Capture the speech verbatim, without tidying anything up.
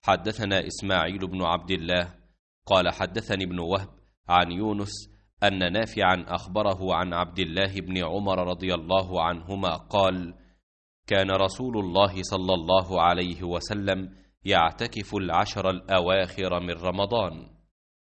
حدثنا إسماعيل بن عبد الله قال حدثني ابن وهب عن يونس أن نافعا أخبره عن عبد الله بن عمر رضي الله عنهما قال: كان رسول الله صلى الله عليه وسلم يعتكف العشر الأواخر من رمضان،